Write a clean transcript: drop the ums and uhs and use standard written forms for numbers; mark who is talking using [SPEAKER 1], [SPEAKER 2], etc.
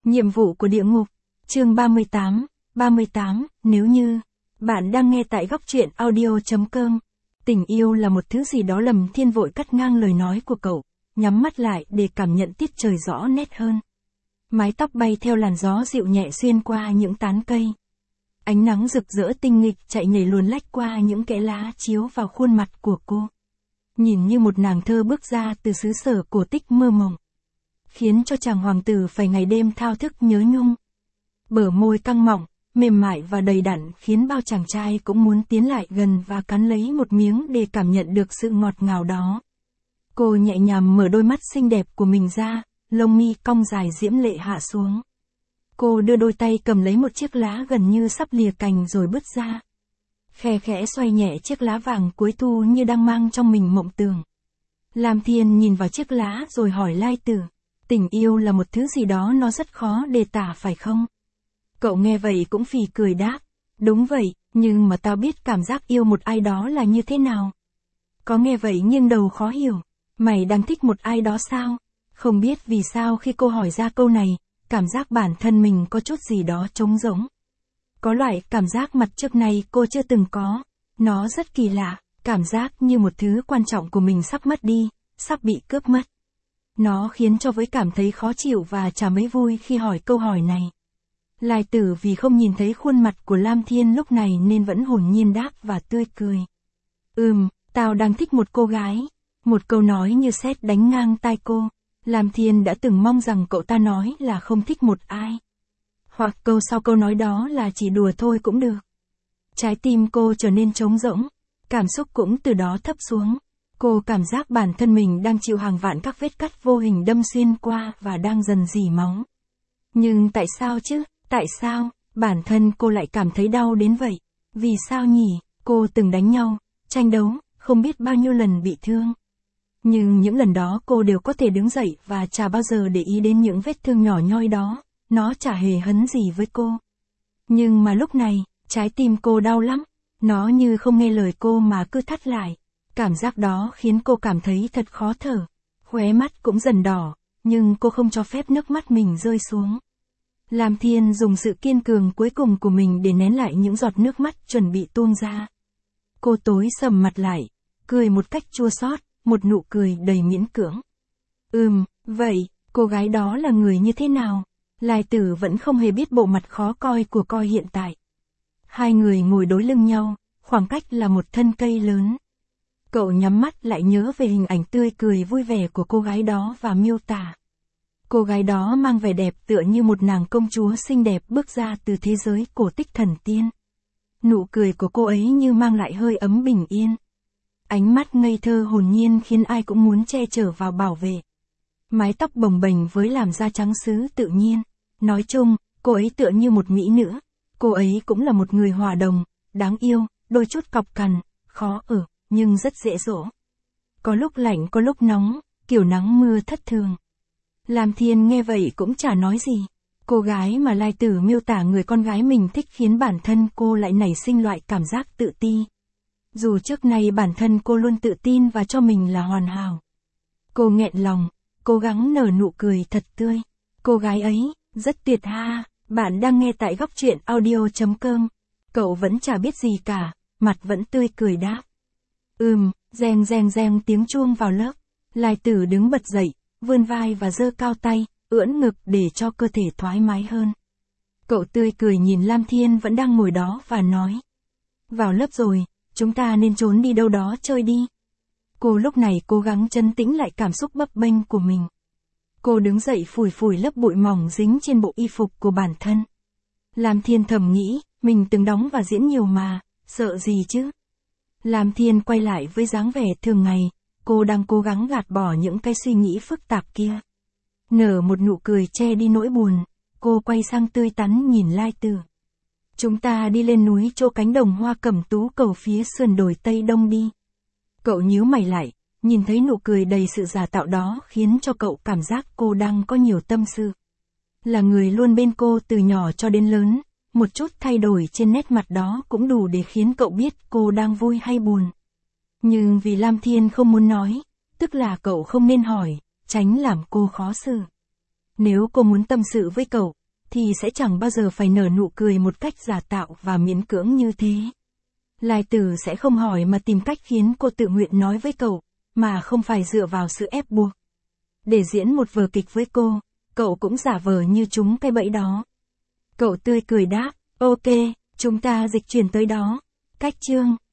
[SPEAKER 1] Nhiệm vụ của địa ngục. Chương 38, nếu như bạn đang nghe tại góc truyện audio.com. Tình yêu là một thứ gì đó. Lâm Thiên vội cắt ngang lời nói của cậu, nhắm mắt lại để cảm nhận tiết trời rõ nét hơn. Mái tóc bay theo làn gió dịu nhẹ xuyên qua những tán cây. Ánh nắng rực rỡ tinh nghịch chạy nhảy luồn lách qua những kẽ lá chiếu vào khuôn mặt của cô. Nhìn như một nàng thơ bước ra từ xứ sở cổ tích mơ mộng, khiến cho chàng hoàng tử phải ngày đêm thao thức nhớ nhung. Bờ môi căng mọng, mềm mại và đầy đặn khiến bao chàng trai cũng muốn tiến lại gần và cắn lấy một miếng để cảm nhận được sự ngọt ngào đó. Cô nhẹ nhàng mở đôi mắt xinh đẹp của mình ra, lông mi cong dài diễm lệ hạ xuống. Cô đưa đôi tay cầm lấy một chiếc lá gần như sắp lìa cành rồi bứt ra. Khe khẽ xoay nhẹ chiếc lá vàng cuối thu như đang mang trong mình mộng tưởng. Lam Thiên nhìn vào chiếc lá rồi hỏi Lai Tử, tình yêu là một thứ gì đó nó rất khó để tả phải không? Cậu nghe vậy cũng phì cười đáp, đúng vậy, nhưng mà tao biết cảm giác yêu một ai đó là như thế nào. Có nghe vậy nghiêng đầu khó hiểu, mày đang thích một ai đó sao? Không biết vì sao khi cô hỏi ra câu này, cảm giác bản thân mình có chút gì đó trống rỗng. Có loại cảm giác mặt trước này cô chưa từng có, nó rất kỳ lạ, cảm giác như một thứ quan trọng của mình sắp mất đi, sắp bị cướp mất. Nó khiến cho với cảm thấy khó chịu và chả mấy vui khi hỏi câu hỏi này. Lai Tử vì không nhìn thấy khuôn mặt của Lam Thiên lúc này nên vẫn hồn nhiên đáp và tươi cười. Tao đang thích một cô gái. Một câu nói như sét đánh ngang tai cô. Lam Thiên đã từng mong rằng cậu ta nói là không thích một ai. Hoặc câu sau câu nói đó là chỉ đùa thôi cũng được. Trái tim cô trở nên trống rỗng, cảm xúc cũng từ đó thấp xuống. Cô cảm giác bản thân mình đang chịu hàng vạn các vết cắt vô hình đâm xuyên qua và đang dần rỉ máu. Nhưng tại sao chứ? Tại sao, bản thân cô lại cảm thấy đau đến vậy? Vì sao nhỉ? Cô từng đánh nhau, tranh đấu, không biết bao nhiêu lần bị thương. Nhưng những lần đó cô đều có thể đứng dậy và chả bao giờ để ý đến những vết thương nhỏ nhoi đó, nó chả hề hấn gì với cô. Nhưng mà lúc này, trái tim cô đau lắm, nó như không nghe lời cô mà cứ thắt lại. Cảm giác đó khiến cô cảm thấy thật khó thở, khóe mắt cũng dần đỏ, nhưng cô không cho phép nước mắt mình rơi xuống. Lam Thiên dùng sự kiên cường cuối cùng của mình để nén lại những giọt nước mắt chuẩn bị tuôn ra. Cô tối sầm mặt lại, cười một cách chua xót, một nụ cười đầy miễn cưỡng. Vậy, cô gái đó là người như thế nào? Lai Tử vẫn không hề biết bộ mặt khó coi của cô hiện tại. Hai người ngồi đối lưng nhau, khoảng cách là một thân cây lớn. Cậu nhắm mắt lại nhớ về hình ảnh tươi cười vui vẻ của cô gái đó và miêu tả. Cô gái đó mang vẻ đẹp tựa như một nàng công chúa xinh đẹp bước ra từ thế giới cổ tích thần tiên. Nụ cười của cô ấy như mang lại hơi ấm bình yên. Ánh mắt ngây thơ hồn nhiên khiến ai cũng muốn che chở vào bảo vệ. Mái tóc bồng bềnh với làn da trắng sứ tự nhiên. Nói chung, cô ấy tựa như một mỹ nữ. Cô ấy cũng là một người hòa đồng, đáng yêu, đôi chút cọc cằn, khó ở, nhưng rất dễ dỗ. Có lúc lạnh có lúc nóng, kiểu nắng mưa thất thường. Lam Thiên nghe vậy cũng chả nói gì. Cô gái mà Lai Tử miêu tả người con gái mình thích khiến bản thân cô lại nảy sinh loại cảm giác tự ti. Dù trước nay bản thân cô luôn tự tin và cho mình là hoàn hảo. Cô nghẹn lòng, cố gắng nở nụ cười thật tươi. Cô gái ấy, rất tuyệt ha. Bạn đang nghe tại góc truyện audio.com. Cậu vẫn chả biết gì cả, mặt vẫn tươi cười đáp. Reng reng reng tiếng chuông vào lớp. Lai Tử đứng bật dậy, vươn vai và giơ cao tay, ưỡn ngực để cho cơ thể thoải mái hơn. Cậu tươi cười nhìn Lam Thiên vẫn đang ngồi đó và nói. Vào lớp rồi, chúng ta nên trốn đi đâu đó chơi đi. Cô lúc này cố gắng trấn tĩnh lại cảm xúc bấp bênh của mình. Cô đứng dậy phủi phủi lớp bụi mỏng dính trên bộ y phục của bản thân. Lam Thiên thầm nghĩ, mình từng đóng và diễn nhiều mà, sợ gì chứ? Lam Thiên quay lại với dáng vẻ thường ngày, cô đang cố gắng gạt bỏ những cái suy nghĩ phức tạp kia. Nở một nụ cười che đi nỗi buồn, cô quay sang tươi tắn nhìn Lai Tử. Chúng ta đi lên núi chỗ cánh đồng hoa cẩm tú cầu phía sườn đồi Tây Đông đi. Cậu nhíu mày lại, nhìn thấy nụ cười đầy sự giả tạo đó khiến cho cậu cảm giác cô đang có nhiều tâm sự. Là người luôn bên cô từ nhỏ cho đến lớn, một chút thay đổi trên nét mặt đó cũng đủ để khiến cậu biết cô đang vui hay buồn. Nhưng vì Lam Thiên không muốn nói, tức là cậu không nên hỏi, tránh làm cô khó xử. Nếu cô muốn tâm sự với cậu, thì sẽ chẳng bao giờ phải nở nụ cười một cách giả tạo và miễn cưỡng như thế. Lai Tử sẽ không hỏi mà tìm cách khiến cô tự nguyện nói với cậu, mà không phải dựa vào sự ép buộc. Để diễn một vở kịch với cô, cậu cũng giả vờ như trúng cái bẫy đó. Cậu tươi cười đáp, ok, chúng ta dịch chuyển tới đó. Cách chương